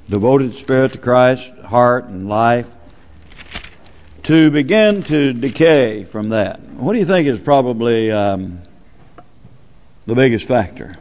devoted spirit to Christ's heart and life, to begin to decay from that. What do you think is probably the biggest factor?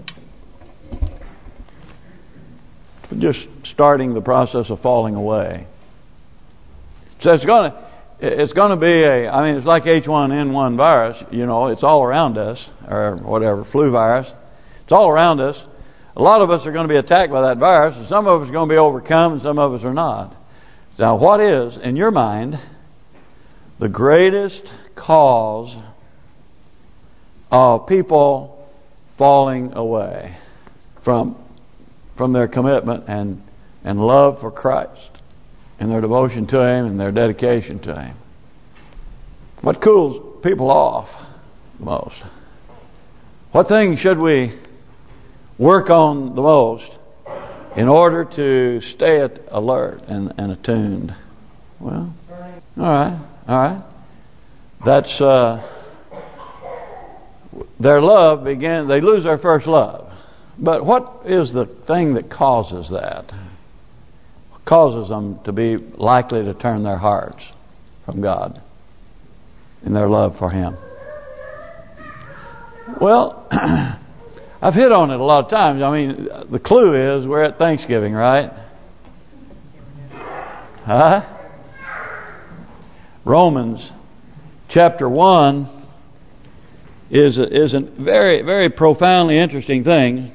Just starting the process of falling away. So it's going to be it's like H1N1 virus. You know, it's all around us, or whatever, flu virus. It's all around us. A lot of us are going to be attacked by that virus, and some of us are going to be overcome, and some of us are not. Now, what is, in your mind, the greatest cause of people falling away from their commitment and love for Christ, and their devotion to Him, and their dedication to Him? What cools people off the most? What things should we work on the most in order to stay alert and attuned? Well, all right. That's their love began. They lose their first love. But what is the thing that causes that? What causes them to be likely to turn their hearts from God in their love for Him? Well, I've hit on it a lot of times. I mean, the clue is we're at Thanksgiving, right? Romans chapter 1 is a very, very profoundly interesting thing.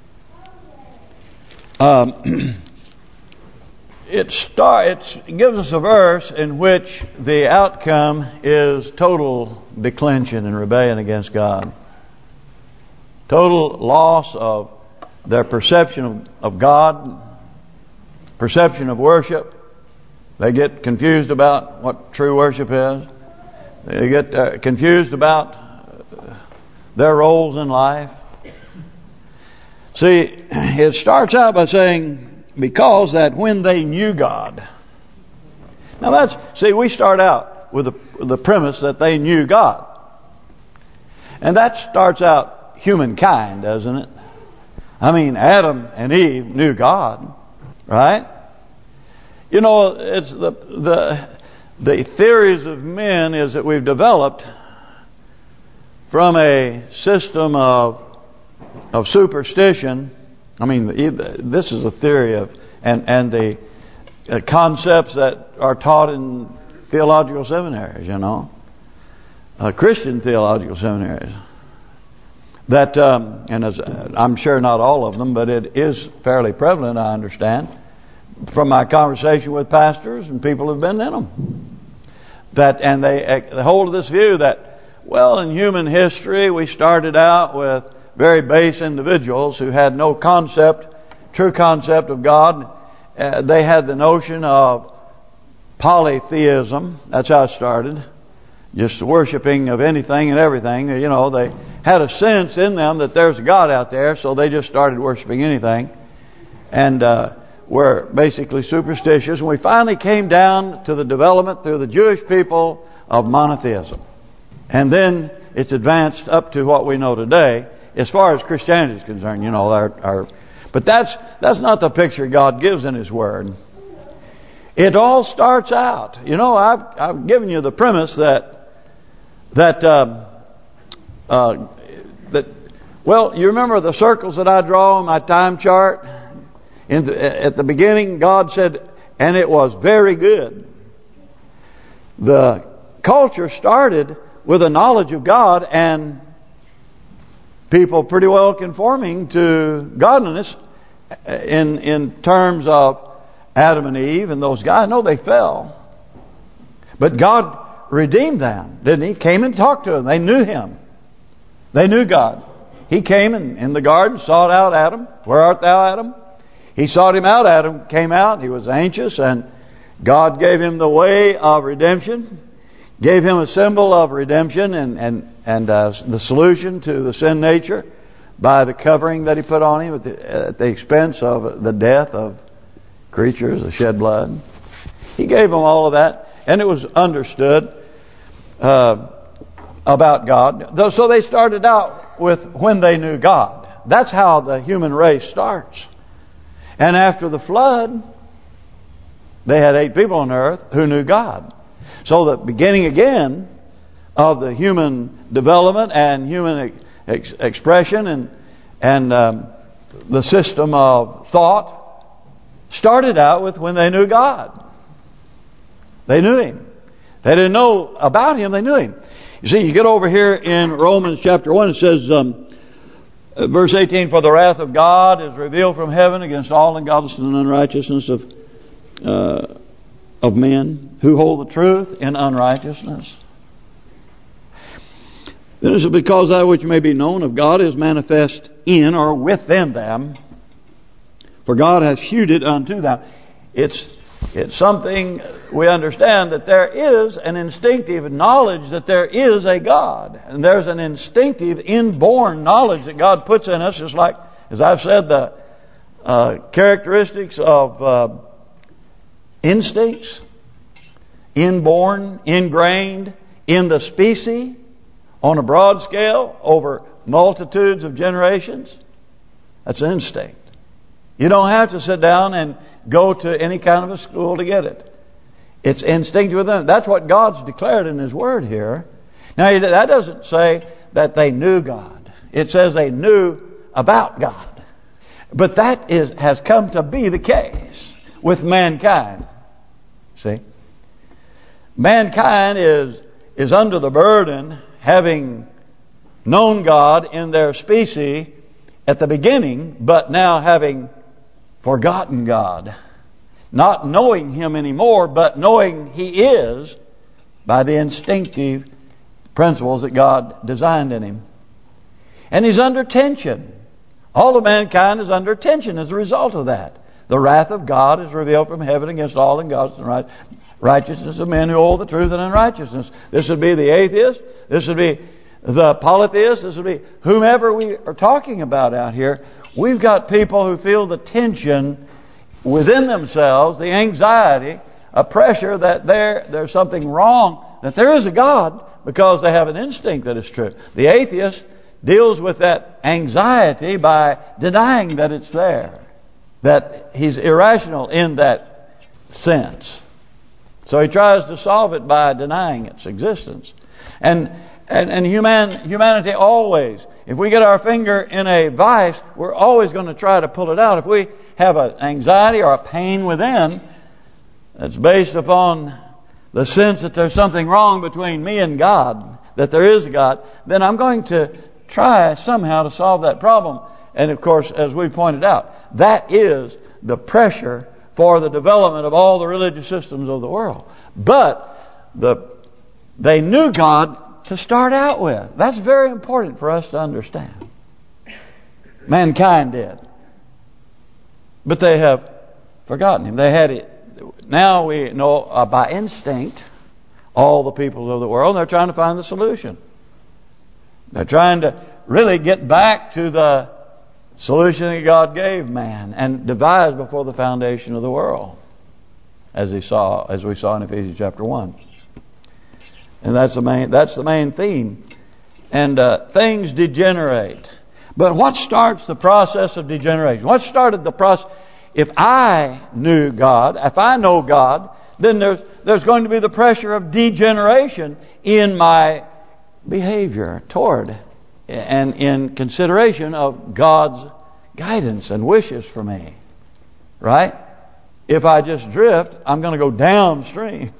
It gives us a verse in which the outcome is total declension and rebellion against God. Total loss of their perception of God, perception of worship. They get confused about what true worship is. They get confused about their roles in life. See, it starts out by saying, because that when they knew God. Now we start out with the premise that they knew God. And that starts out humankind, doesn't it? I mean, Adam and Eve knew God, right? You know, it's the theories of men is that we've developed from a system of superstition. I mean, this is a theory of and the concepts that are taught in theological seminaries, you know, Christian theological seminaries. That and as I'm sure not all of them, but it is fairly prevalent, I understand, from my conversation with pastors and people who've been in them. And they hold this view that, well, in human history we started out with very base individuals who had no true concept of God. They had the notion of polytheism. That's how it started. Just worshiping of anything and everything. You know, they had a sense in them that there's a God out there, so they just started worshiping anything. And were basically superstitious. And we finally came down to the development through the Jewish people of monotheism. And then it's advanced up to what we know today, as far as Christianity is concerned. You know, but that's not the picture God gives in His Word. It all starts out. You know, I've given you the premise that well, you remember the circles that I draw in my time chart? At the beginning, God said, and it was very good. The culture started with a knowledge of God and people pretty well conforming to godliness in terms of Adam and Eve and those guys. No, they fell. But God redeemed them, didn't He? Came and talked to them. They knew Him. They knew God. He came in the garden, sought out Adam. Where art thou, Adam? He sought him out. Adam came out. He was anxious, and God gave him the way of redemption, gave him a symbol of redemption and the solution to the sin nature by the covering that He put on him at the expense of the death of creatures, the shed blood. He gave him all of that, and it was understood about God. So they started out with when they knew God. That's how the human race starts. And after the flood, they had 8 people on earth who knew God. So the beginning again of the human development and human expression and the system of thought started out with when they knew God. They knew Him. They didn't know about Him, they knew Him. You see, you get over here in Romans chapter 1, it says, verse 18, for the wrath of God is revealed from heaven against all ungodliness and unrighteousness of men who hold the truth in unrighteousness. Then it says, because that which may be known of God is manifest in or within them, for God hath shewed it unto them. It's something we understand that there is an instinctive knowledge that there is a God. And there's an instinctive inborn knowledge that God puts in us, just like, as I've said, the characteristics of instincts, inborn, ingrained in the species on a broad scale over multitudes of generations. That's an instinct. You don't have to sit down and go to any kind of a school to get it. It's instinctive within them. That's what God's declared in His Word here. Now, that doesn't say that they knew God. It says they knew about God. But that has come to be the case with mankind. See? Mankind is under the burden, having known God in their species at the beginning, but now having forgotten God. Not knowing Him anymore, but knowing He is by the instinctive principles that God designed in Him. And He's under tension. All of mankind is under tension as a result of that. The wrath of God is revealed from heaven against all ungodliness and righteousness of men who hold the truth in unrighteousness. This would be the atheist. This would be the polytheist. This would be whomever we are talking about out here. We've got people who feel the tension within themselves, the anxiety, a pressure that there's something wrong, that there is a God, because they have an instinct that it's true. The atheist deals with that anxiety by denying that it's there, that he's irrational in that sense. So he tries to solve it by denying its existence. And humanity always, if we get our finger in a vice, we're always going to try to pull it out. If we have an anxiety or a pain within that's based upon the sense that there's something wrong between me and God, that there is a God, then I'm going to try somehow to solve that problem. And of course, as we pointed out, that is the pressure for the development of all the religious systems of the world. But they knew God to start out with. That's very important for us to understand. Mankind did. But they have forgotten Him. They had it. Now we know by instinct all the peoples of the world. They're trying to find the solution. They're trying to really get back to the solution that God gave man and devised before the foundation of the world, as we saw in Ephesians chapter 1. And that's the main theme. And things degenerate. But what starts the process of degeneration? What started the process? If I knew God, if I know God, then there's going to be the pressure of degeneration in my behavior toward and in consideration of God's guidance and wishes for me. Right? If I just drift, I'm going to go downstream.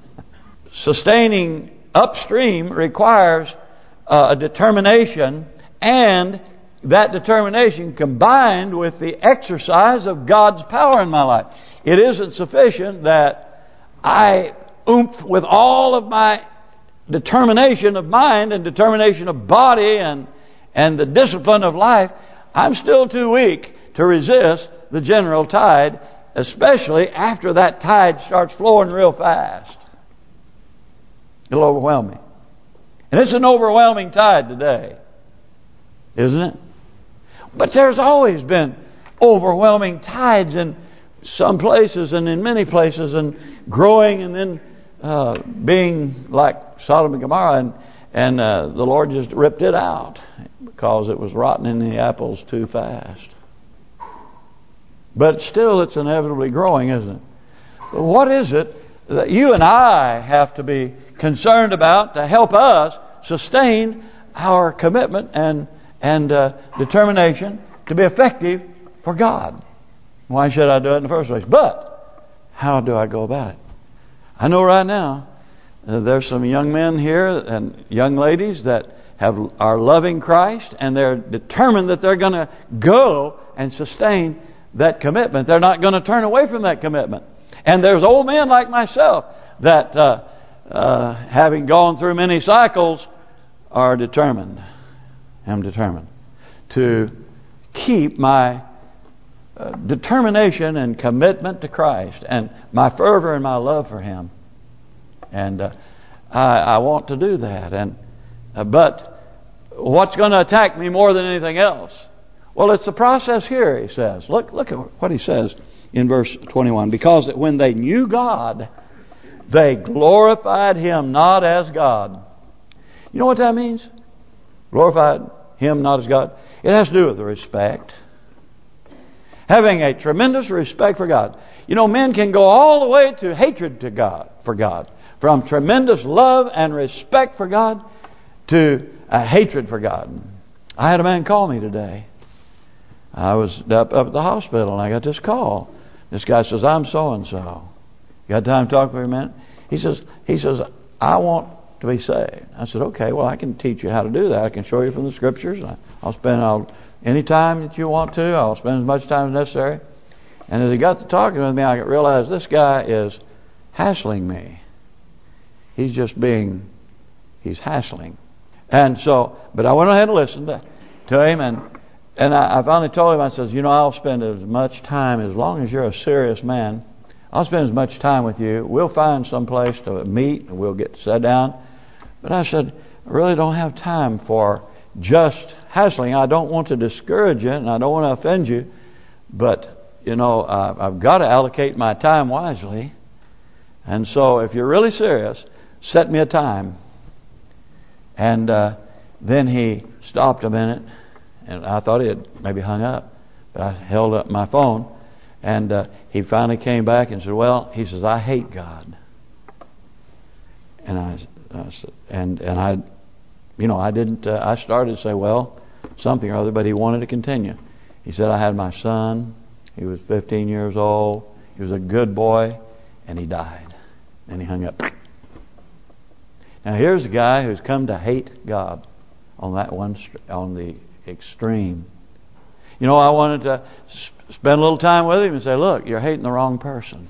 Sustaining upstream requires a determination, and that determination combined with the exercise of God's power in my life. It isn't sufficient that I oomph with all of my determination of mind and determination of body and the discipline of life. I'm still too weak to resist the general tide, especially after that tide starts flowing real fast. It'll overwhelm me. And it's an overwhelming tide today, isn't it? But there's always been overwhelming tides in some places and in many places, and growing and then being like Sodom and Gomorrah, and the Lord just ripped it out because it was rotting in the apples too fast. But still it's inevitably growing, isn't it? But what is it that you and I have to be concerned about to help us sustain our commitment and determination to be effective for God? Why should I do it in the first place? But how do I go about it? I know right now there's some young men here and young ladies that are loving Christ, and they're determined that they're going to go and sustain that commitment. They're not going to turn away from that commitment. And there's old men like myself that, having gone through many cycles, are determined. I'm determined to keep my determination and commitment to Christ and my fervor and my love for Him. And I want to do that. But what's going to attack me more than anything else? Well, it's the process here, he says. Look at what he says in verse 21. Because that when they knew God, they glorified Him not as God. You know what that means? Glorified Him not as God. It has to do with the respect. Having a tremendous respect for God. You know, men can go all the way to hatred to God, for God. From tremendous love and respect for God to a hatred for God. I had a man call me today. I was up at the hospital and I got this call. This guy says, I'm so-and-so. Got time to talk for a minute? He says, I want to be saved. I said, okay, well, I can teach you how to do that. I can show you from the Scriptures. I'll spend any time that you want to. I'll spend as much time as necessary. And as he got to talking with me, I realized this guy is hassling me. He's hassling. And so, but I went ahead and listened to him, and I finally told him, I says, I'll spend as much time, as long as you're a serious man, I'll spend as much time with you. We'll find some place to meet, and we'll get set down. But I said, I really don't have time for just hassling. I don't want to discourage you, and I don't want to offend you, but I've got to allocate my time wisely. And so, if you're really serious, set me a time. And then he stopped a minute, and I thought he had maybe hung up, but I held up my phone, and he finally came back and said, "Well," he says, "I hate God." And I didn't. I started to say, well, something or other, but he wanted to continue. He said, "I had my son. He was 15 years old. He was a good boy, and he died." And he hung up. Now here's a guy who's come to hate God on the extreme. I wanted to spend a little time with him and say, look, you're hating the wrong person.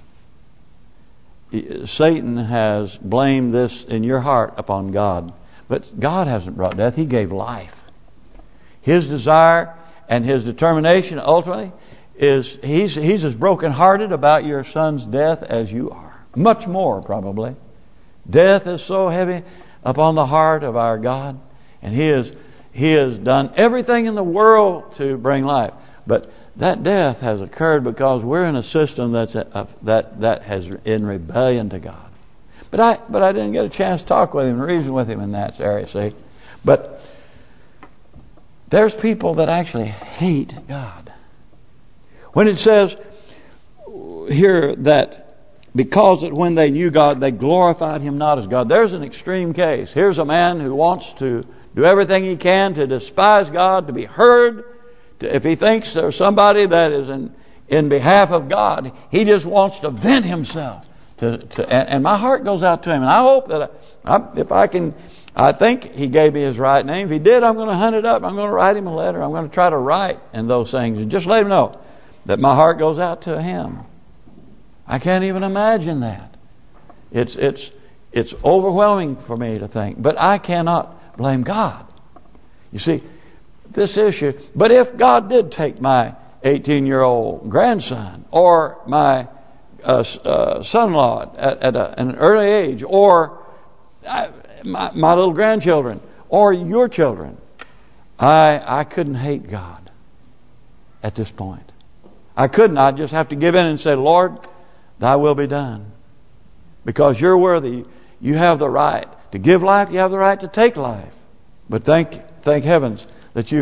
Satan has blamed this in your heart upon God. But God hasn't brought death. He gave life. His desire and His determination ultimately is He's as brokenhearted about your son's death as you are. Much more probably. Death is so heavy upon the heart of our God, and He has done everything in the world to bring life. But that death has occurred because we're in a system that has in rebellion to God. But I didn't get a chance to talk with him and reason with him in that area, see. But there's people that actually hate God. When it says here that because that when they knew God, they glorified Him not as God. There's an extreme case. Here's a man who wants to do everything he can to despise God, to be heard. If he thinks there's somebody that is in behalf of God, he just wants to vent himself. And my heart goes out to him. And I hope that if I can, I think he gave me his right name. If he did, I'm going to hunt it up. I'm going to write him a letter. I'm going to try to write in those things and just let him know that my heart goes out to him. I can't even imagine that. It's overwhelming for me to think. But I cannot blame God. You see, this issue. But if God did take my 18-year-old grandson or my son-in-law at an early age, or my little grandchildren, or your children, I couldn't hate God at this point. I couldn't. I'd just have to give in and say, Lord, Thy will be done. Because You're worthy. You have the right to give life. You have the right to take life. But thank heavens that You've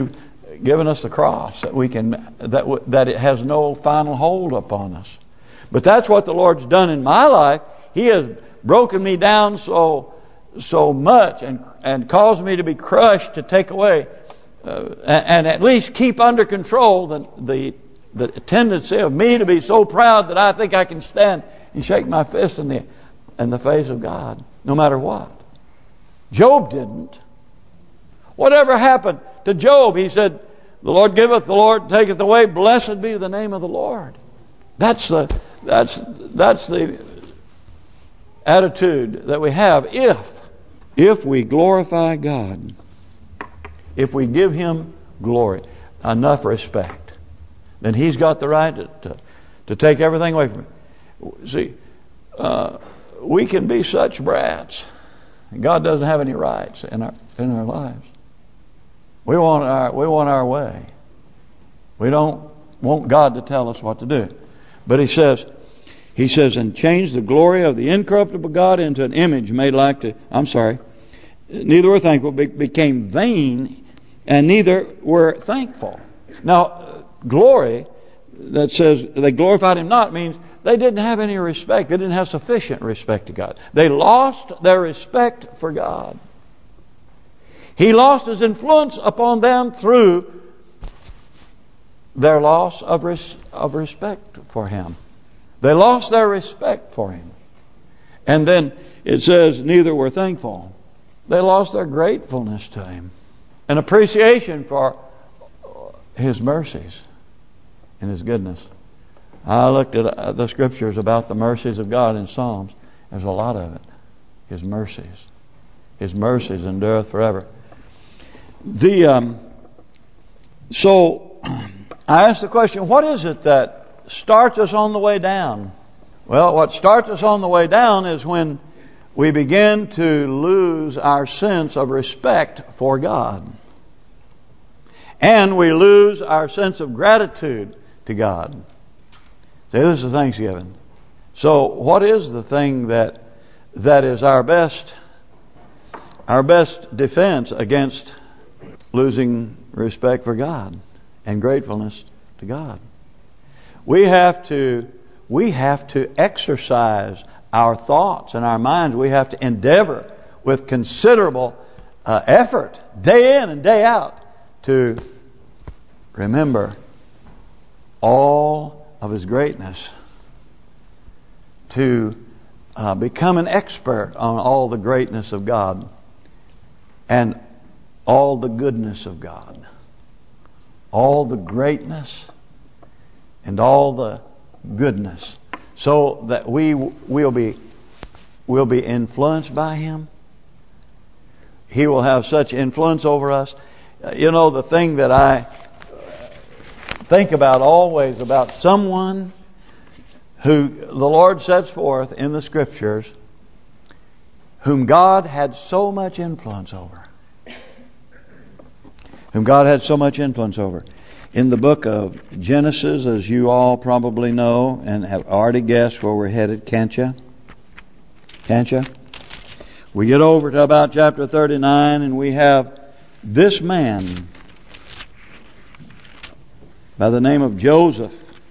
given us the cross that we can that it has no final hold upon us. But that's what the Lord's done in my life. He has broken me down so much and caused me to be crushed, to take away and at least keep under control the tendency of me to be so proud that I think I can stand and shake my fist in the face of God, no matter what. Job didn't. Whatever happened to Job, he said, "The Lord giveth, the Lord taketh away. Blessed be the name of the Lord." That's the attitude that we have if we glorify God, if we give Him glory, enough respect, then He's got the right to take everything away from me. See, we can be such brats. God doesn't have any rights in our lives. We want our way. We don't want God to tell us what to do. But He says, and change the glory of the incorruptible God into an image made like to. Neither were thankful, became vain, and neither were thankful. Now, glory that says they glorified Him not means they didn't have any respect. They didn't have sufficient respect to God. They lost their respect for God. He lost His influence upon them through their loss of respect for Him. They lost their respect for Him. And then it says, neither were thankful. They lost their gratefulness to Him. An appreciation for His mercies and His goodness. I looked at the scriptures about the mercies of God in Psalms. There's a lot of it. His mercies. His mercies endureth forever. So I asked the question, what is it that starts us on the way down? Well, what starts us on the way down is when we begin to lose our sense of respect for God. And we lose our sense of gratitude to God. See, this is Thanksgiving. So what is the thing that is our best defense against losing respect for God and gratefulness to God? We have to exercise our thoughts and our minds. We have to endeavor with considerable effort, day in and day out, to remember all of His greatness, to become an expert on all the greatness of God and all the goodness of God, all the greatness and all the goodness, so that we'll be influenced by Him. He will have such influence over us. You know, the thing that I think about always about someone who the Lord sets forth in the Scriptures, whom God had so much influence over. Whom God had so much influence over. In the book of Genesis, as you all probably know and have already guessed where we're headed, can't you? Can't you? We get over to about chapter 39 and we have this man by the name of Joseph.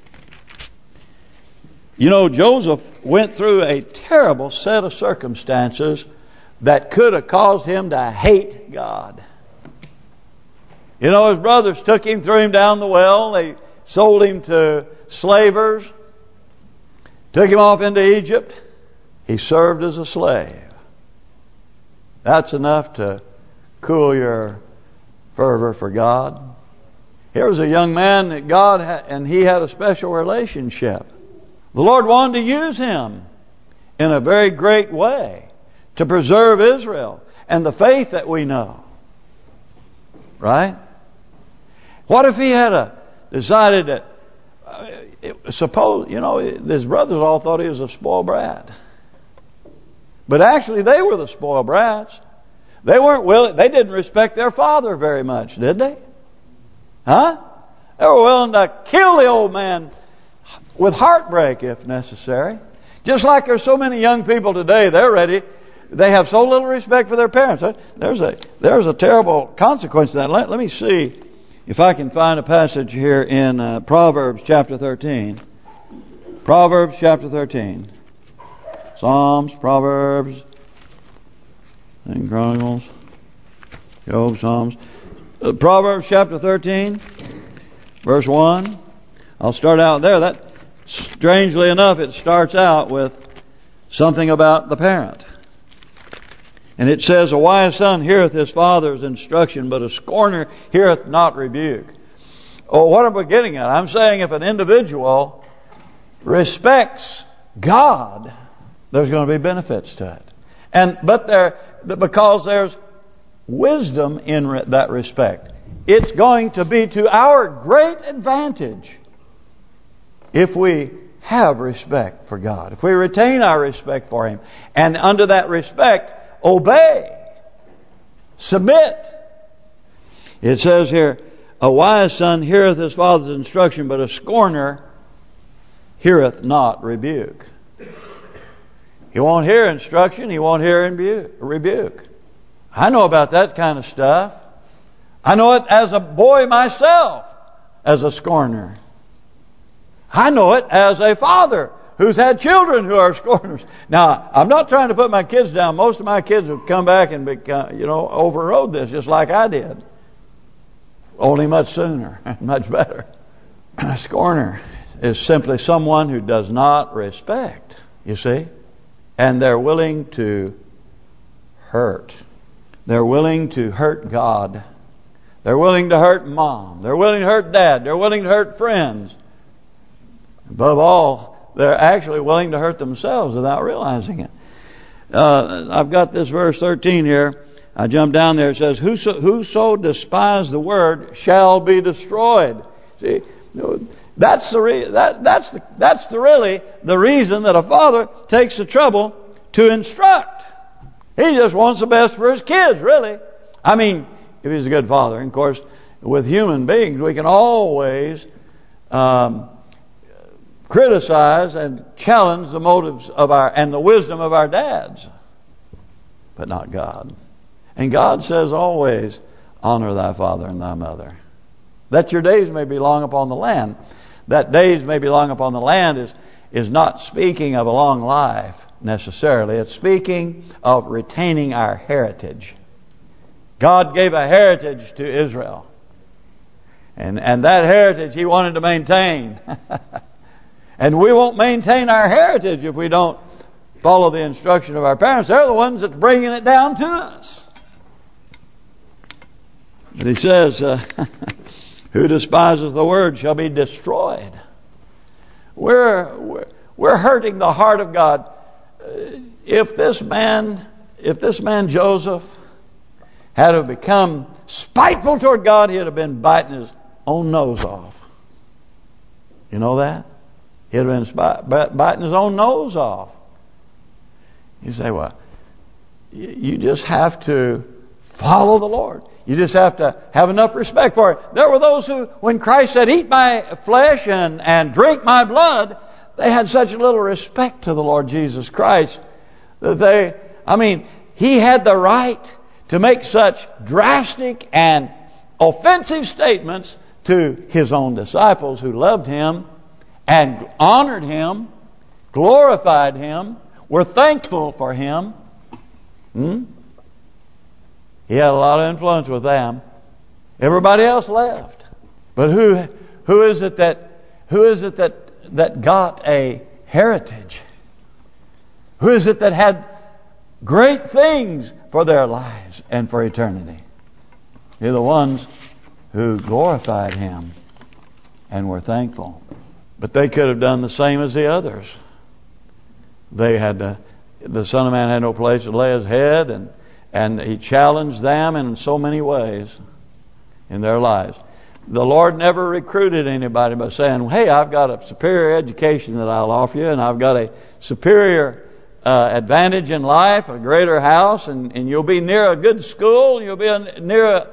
You know, Joseph went through a terrible set of circumstances that could have caused him to hate God. You know, his brothers took him, threw him down the well. They sold him to slavers. Took him off into Egypt. He served as a slave. That's enough to cool your fervor for God. Here was a young man that God had, and he had a special relationship. The Lord wanted to use him in a very great way to preserve Israel and the faith that we know. Right? What if he had decided that, suppose, you know, his brothers all thought he was a spoiled brat. But actually they were the spoiled brats. They weren't willing, they didn't respect their father very much, did they? Huh? They were willing to kill the old man with heartbreak if necessary. Just like there's so many young people today, they have so little respect for their parents. There's a terrible consequence to that. Let me see If I can find a passage here in Proverbs chapter 13. Proverbs chapter 13. Psalms, Proverbs, and Chronicles, Job, Psalms. Proverbs chapter 13, verse 1. I'll start out there. That, strangely enough, it starts out with something about the parent. And it says, a wise son heareth his father's instruction, but a scorner heareth not rebuke. Oh, what am I getting at? I'm saying if an individual respects God, there's going to be benefits to it. But because there's wisdom in that respect, it's going to be to our great advantage if we have respect for God, if we retain our respect for Him, and under that respect, obey, submit. It says here, a wise son heareth his father's instruction, but a scorner heareth not rebuke. He won't hear instruction, he won't hear rebuke. I know about that kind of stuff. I know it as a boy myself, as a scorner. I know it as a father who's had children who are scorners. Now, I'm not trying to put my kids down. Most of my kids have come back and overrode this just like I did. Only much sooner, much better. A scorner is simply someone who does not respect, you see. And they're willing to hurt. They're willing to hurt God. They're willing to hurt mom. They're willing to hurt dad. They're willing to hurt friends. Above all, they're actually willing to hurt themselves without realizing it. I've got this verse 13 here. I jump down there. It says, "Whoso despise the word shall be destroyed." See, that's really the reason that a father takes the trouble to instruct. He just wants the best for his kids, really. I mean, if he's a good father. And of course, with human beings, we can always criticize and challenge the motives of and the wisdom of our dads, but not God. And God says always, honor thy father and thy mother, that your days may be long upon the land. That days may be long upon the land is not speaking of a long life necessarily. It's speaking of retaining our heritage. God gave a heritage to Israel, and that heritage He wanted to maintain. And we won't maintain our heritage if we don't follow the instruction of our parents. They're the ones that's bringing it down to us. But He says, who despises the word shall be destroyed. We're hurting the heart of God. If this man Joseph had have become spiteful toward God, he'd have been biting his own nose off. You know that? He'd have been biting his own nose off. You say, well, you just have to follow the Lord. You just have to have enough respect for it. There were those who, when Christ said, eat my flesh and drink my blood, they had such little respect to the Lord Jesus Christ that He had the right to make such drastic and offensive statements to His own disciples who loved Him and honored Him, glorified Him, were thankful for Him. He had a lot of influence with them. Everybody else left. But who is it that got a heritage? Who is it that had great things for their lives and for eternity? They're the ones who glorified Him and were thankful. But they could have done the same as the others. The Son of Man had no place to lay His head, and He challenged them in so many ways in their lives. The Lord never recruited anybody by saying, hey, I've got a superior education that I'll offer you, and I've got a superior advantage in life, a greater house, and you'll be near a good school, you'll be near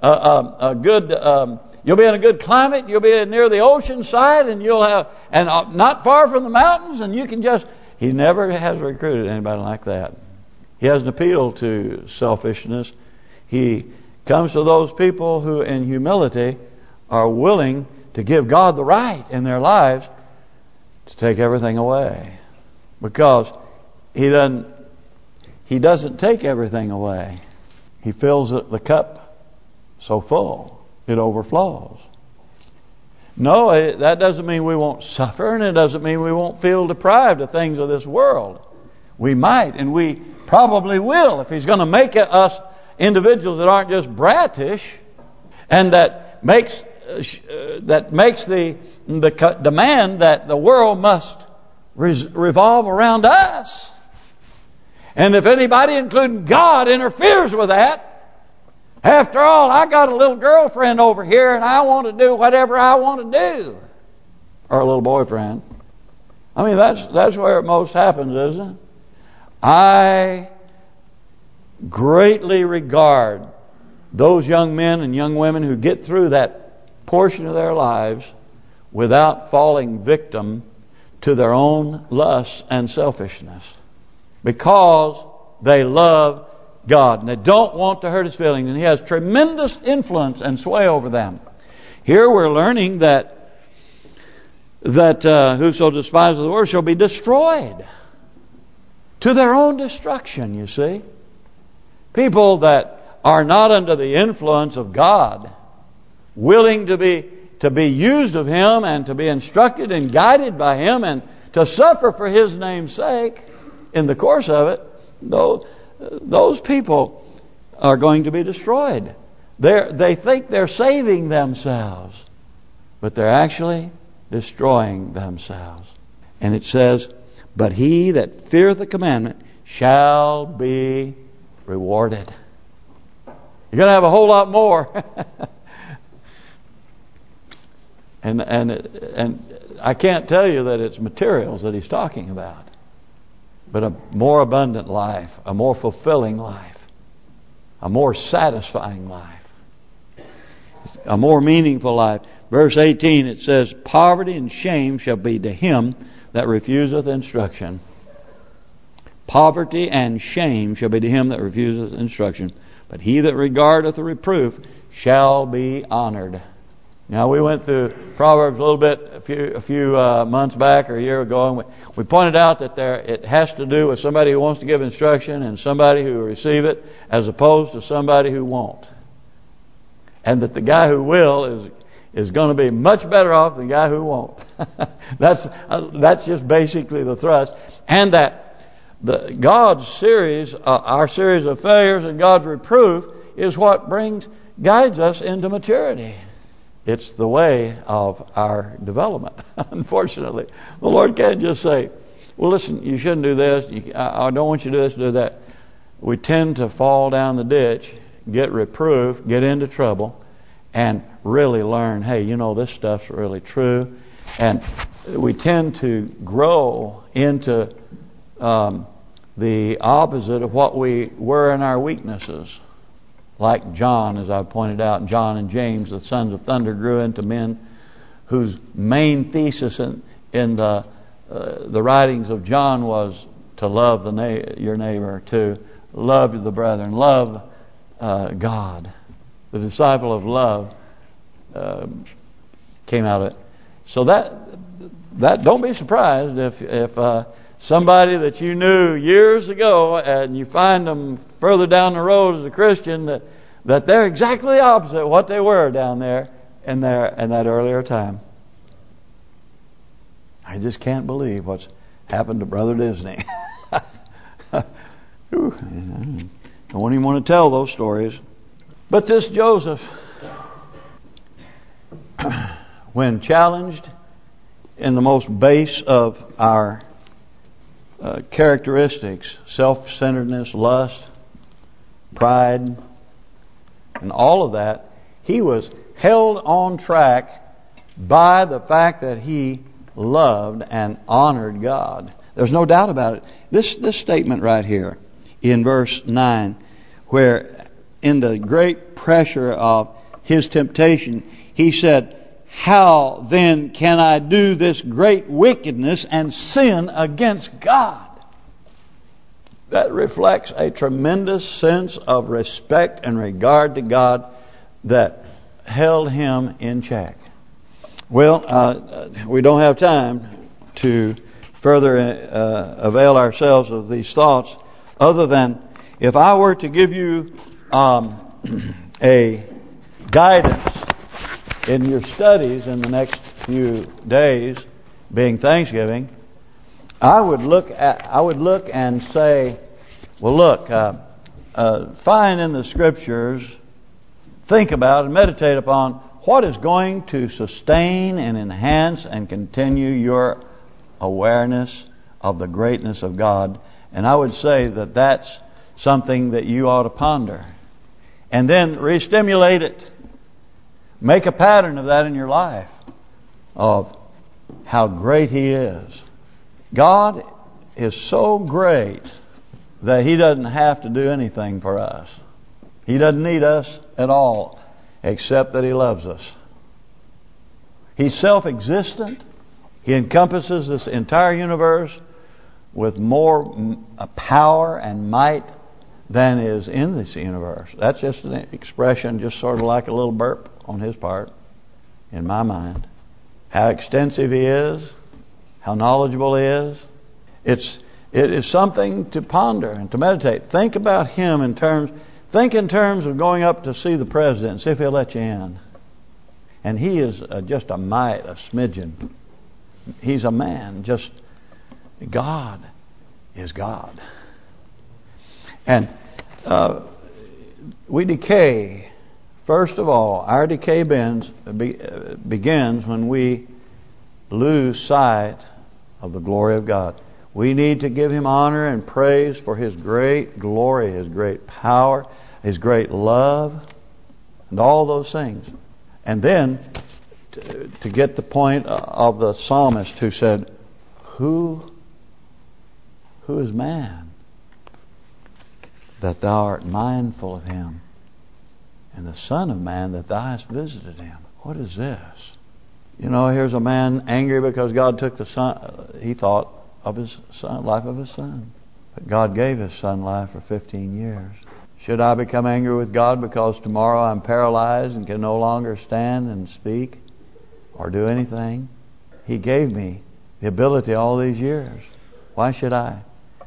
you'll be in a good climate, you'll be near the ocean side, and you'll have not far from the mountains, and you can just. He never has recruited anybody like that. He hasn't appealed to selfishness. He comes to those people who, in humility, are willing to give God the right in their lives to take everything away. Because He doesn't take everything away. He fills the cup so full it overflows. No, that doesn't mean we won't suffer, and it doesn't mean we won't feel deprived of things of this world. We might, and we probably will, if He's going to make us individuals that aren't just bratish, and that makes the demand that the world must revolve around us. And if anybody, including God, interferes with that, after all, I got a little girlfriend over here and I want to do whatever I want to do. Or a little boyfriend. I mean, that's where it most happens, isn't it? I greatly regard those young men and young women who get through that portion of their lives without falling victim to their own lusts and selfishness. Because they love God and they don't want to hurt His feelings, and He has tremendous influence and sway over them. Here we're learning that whoso despises the word shall be destroyed to their own destruction. You see, people that are not under the influence of God, willing to be used of Him and to be instructed and guided by Him and to suffer for His name's sake in the course of it, those people are going to be destroyed. They think they're saving themselves, but they're actually destroying themselves. And it says, but he that feareth the commandment shall be rewarded. You're going to have a whole lot more. and I can't tell you that it's materials that he's talking about, but a more abundant life, a more fulfilling life, a more satisfying life, a more meaningful life. Verse 18, it says, poverty and shame shall be to him that refuseth instruction. Poverty and shame shall be to him that refuseth instruction. But he that regardeth the reproof shall be honored. Now, we went through Proverbs a little bit a few months back or a year ago, and we pointed out that it has to do with somebody who wants to give instruction and somebody who will receive it, as opposed to somebody who won't. And that the guy who will is going to be much better off than the guy who won't. That's just basically the thrust. And that God's series, our series of failures and God's reproof, is what guides us into maturity. It's the way of our development. Unfortunately, the Lord can't just say, well, listen, you shouldn't do this. I don't want you to do this, do that. We tend to fall down the ditch, get reproved, get into trouble, and really learn, hey, this stuff's really true. And we tend to grow into the opposite of what we were in our weaknesses. Like John, as I pointed out, John and James, the sons of thunder, grew into men whose main thesis in the writings of John was to love your neighbor, to love the brethren, love God. The disciple of love came out of it. So that don't be surprised if somebody that you knew years ago and you find them further down the road as a Christian that they're exactly the opposite of what they were down there in that earlier time. I just can't believe what's happened to Brother Disney. I don't even want to tell those stories. But this Joseph, when challenged in the most base of our characteristics, self-centeredness, lust, pride, and all of that, he was held on track by the fact that he loved and honored God. There's no doubt about it. This statement right here in verse 9, where in the great pressure of his temptation, he said, how then can I do this great wickedness and sin against God? That reflects a tremendous sense of respect and regard to God that held him in check. Well, we don't have time to further avail ourselves of these thoughts, other than if I were to give you a guidance in your studies in the next few days, being Thanksgiving, I would look and say, well, look, find in the Scriptures, think about and meditate upon what is going to sustain and enhance and continue your awareness of the greatness of God. And I would say that that's something that you ought to ponder. And then re-stimulate it. Make a pattern of that in your life, of how great He is. God is so great that He doesn't have to do anything for us. He doesn't need us at all, except that He loves us. He's self-existent. He encompasses this entire universe with more power and might than is in this universe. That's just an expression, just sort of like a little burp on His part, in my mind. How extensive He is, how knowledgeable He is. It is something to ponder and to meditate. Think about Him in terms of going up to see the President, see if He'll let you in. And He is just a mite, a smidgen. He's a man, just God is God. And we decay. First of all, our decay begins when we lose sight of the glory of God. We need to give Him honor and praise for His great glory, His great power, His great love, and all those things. And then, to get the point of the psalmist who said, Who is man that Thou art mindful of him, and the Son of Man that Thou hast visited him? What is this? You know, here's a man angry because God took the son. He thought of his son, life of his son, but God gave his son life for 15 years. Should I become angry with God because tomorrow I'm paralyzed and can no longer stand and speak or do anything? He gave me the ability all these years. Why should I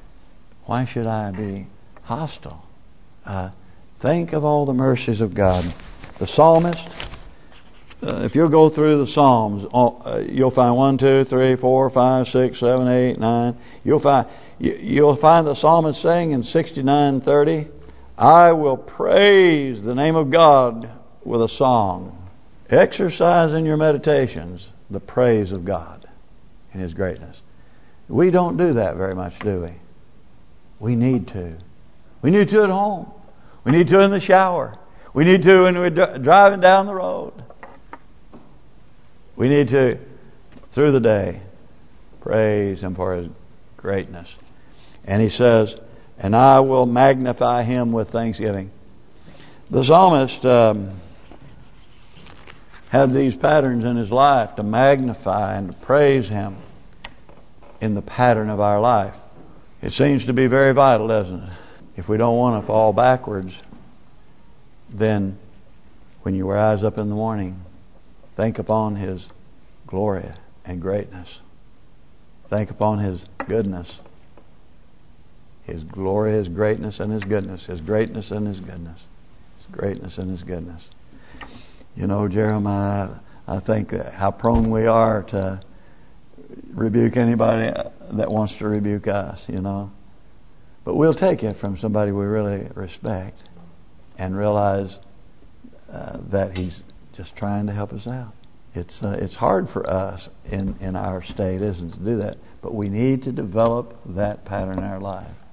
be hostile? Think of all the mercies of God. The psalmist, if you'll go through the Psalms, you'll find 1, 2, 3, 4, 5, 6, 7, 8, 9. You'll find the psalmist saying in 69:30, I will praise the name of God with a song. Exercise in your meditations the praise of God and His greatness. We don't do that very much, do we? We need to. We need to at home. We need to in the shower. We need to when we're driving down the road. We need to, through the day, praise Him for His greatness. And he says, and I will magnify Him with thanksgiving. The psalmist had these patterns in his life to magnify and to praise Him in the pattern of our life. It seems to be very vital, doesn't it? If we don't want to fall backwards, then when you rise up in the morning, think upon His glory and greatness. Think upon His goodness. His glory, His greatness, and His goodness. His greatness and His goodness. His greatness and His goodness. You know, Jeremiah, I think how prone we are to rebuke anybody that wants to rebuke us, you know. But we'll take it from somebody we really respect and realize that He's just trying to help us out. It's hard for us in our state, isn't it, to do that. But we need to develop that pattern in our life.